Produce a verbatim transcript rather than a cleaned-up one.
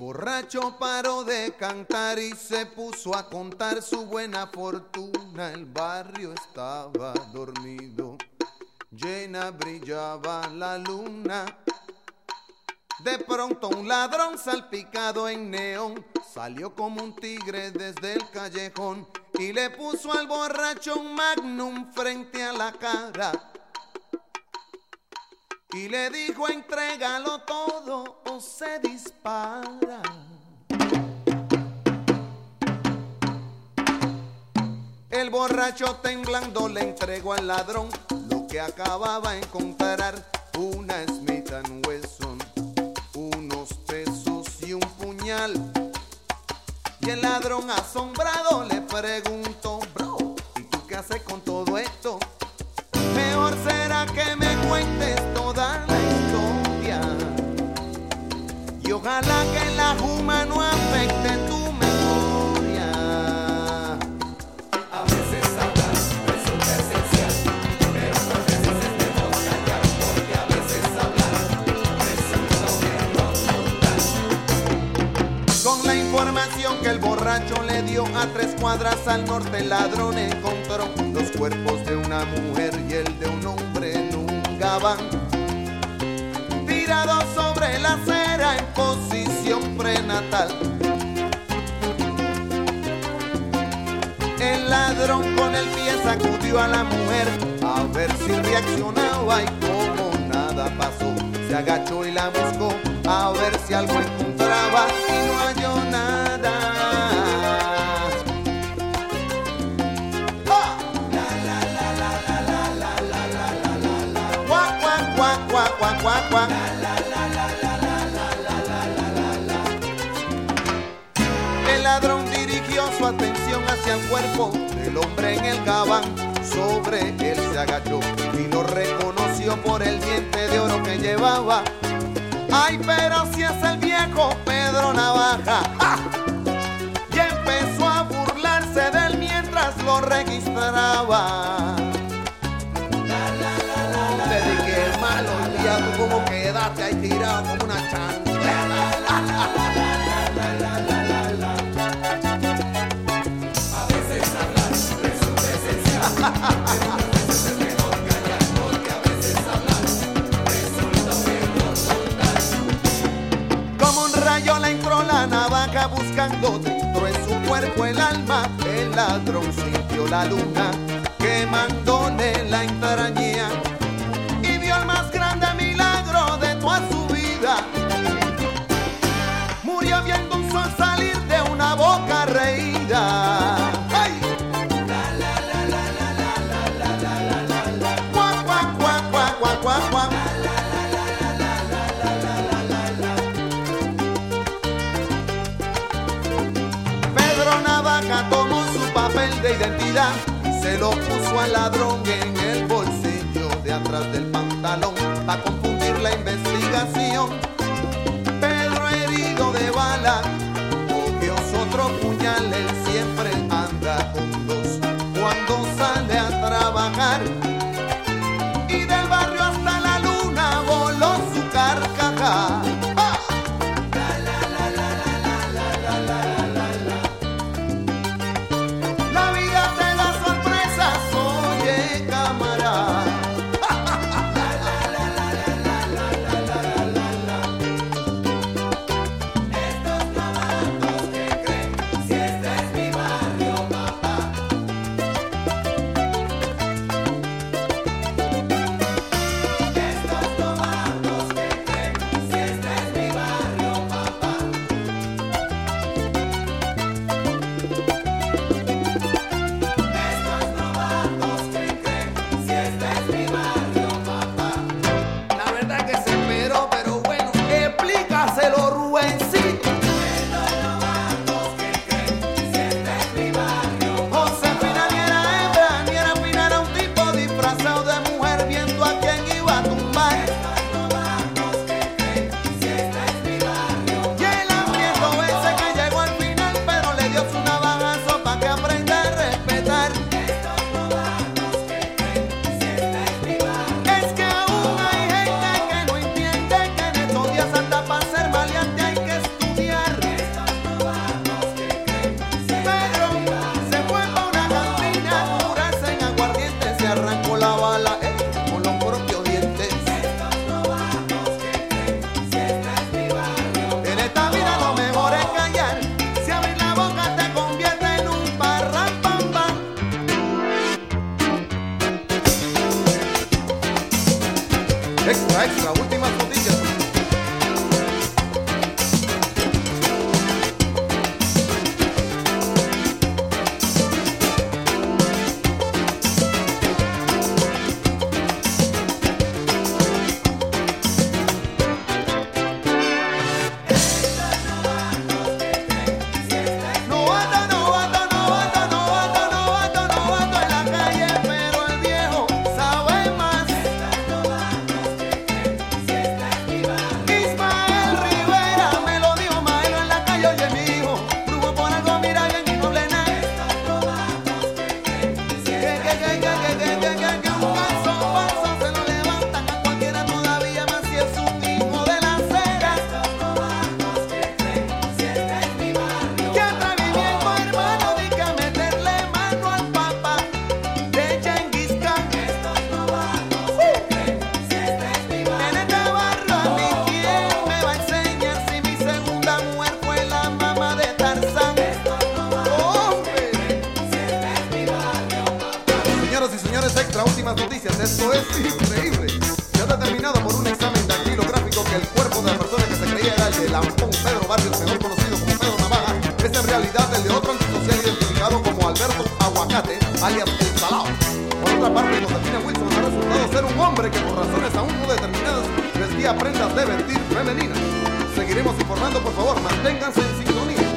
borracho paró de cantar y se puso a contar su buena fortuna. El barrio estaba dormido, llena brillaba la luna. De pronto un ladrón salpicado en neón salió como un tigre desde el callejón y le puso al borracho un magnum frente a la cara y le dijo: entrégalo todo o se dispara. El borracho temblando le entregó al ladrón lo que acababa de encontrar: una Smith and Wesson, unos pesos y un puñal. Y el ladrón asombrado le preguntó: bro, ¿y tú qué haces con todo esto? Mejor será que me cuentes toda la historia y ojalá que la juma no afecte tu memoria. A veces hablar resulta esencial, pero otras veces es mejor callar, porque a veces hablar resulta un error mortal. Con la información que el borracho le dio, a tres cuadras al norte el ladrón encontró los cuerpos de una mujer y el de un hombre en un gabán, tirados sobre la acera en posición prenatal. El ladrón con el pie sacudió a la mujer a ver si reaccionaba y como nada pasó, se agachó y la buscó a ver si algo encontraba y no halló nada. ¡Ah! La la la la la la la la la la la la. Cuac, cuac, cuac, cuac, cuac, cuac, cuac. La la la la la la la la la la la. El ladrón dirigió su atención hacia el cuerpo del hombre en el gabán. Sobre él se agachó y lo reconoció por el diente de oro que llevaba. Ay, pero si es el viejo Pedro Navaja. ¡Ja! Y empezó a burlarse de él mientras lo registraba. Te dije, malo, día tú como quedaste ahí tirado como una chancleta. A veces hablar resulta esencial, pero otras veces es mejor callar, porque a veces hablar resulta un error mortal. Como un rayo le entró la navaja buscando dentro de su cuerpo el alma. El ladrón sintió la luna quemándole la entraña y vio el más grande milagro de toda su vida. Murió viendo un sol salir de una boca reída. ¡Ay! La la la la la la la la la la la la. Cuac, cuac, cuac, cuac, cuac, cuac, cuac. Pedro Navaja tomó su papel de identidad y se lo puso al ladrón en el bolsillo de atrás del pantalón para confundir la investigación. Pedro, herido de bala, cogió su otro puñal. Él siempre anda con dos cuando sale a trabajar. Y del barrio hasta la luna voló su carcajada. ¡Ah! La vida te da sorpresas, oye, camarada. Estos novatos que creen Esto es increíble. Se ha determinado por un examen dactilográfico que el cuerpo de la persona que se creía era el de Lampón Pedro Barrios, mejor conocido como Pedro Navaja, es en realidad el de otro antisocial identificado como Alberto Aguacate, alias El Salao. Por otra parte, Josefina Wilson ha resultado ser un hombre que por razones aún no determinadas vestía prendas de vestir femeninas. Seguiremos informando, por favor, manténganse en sintonía.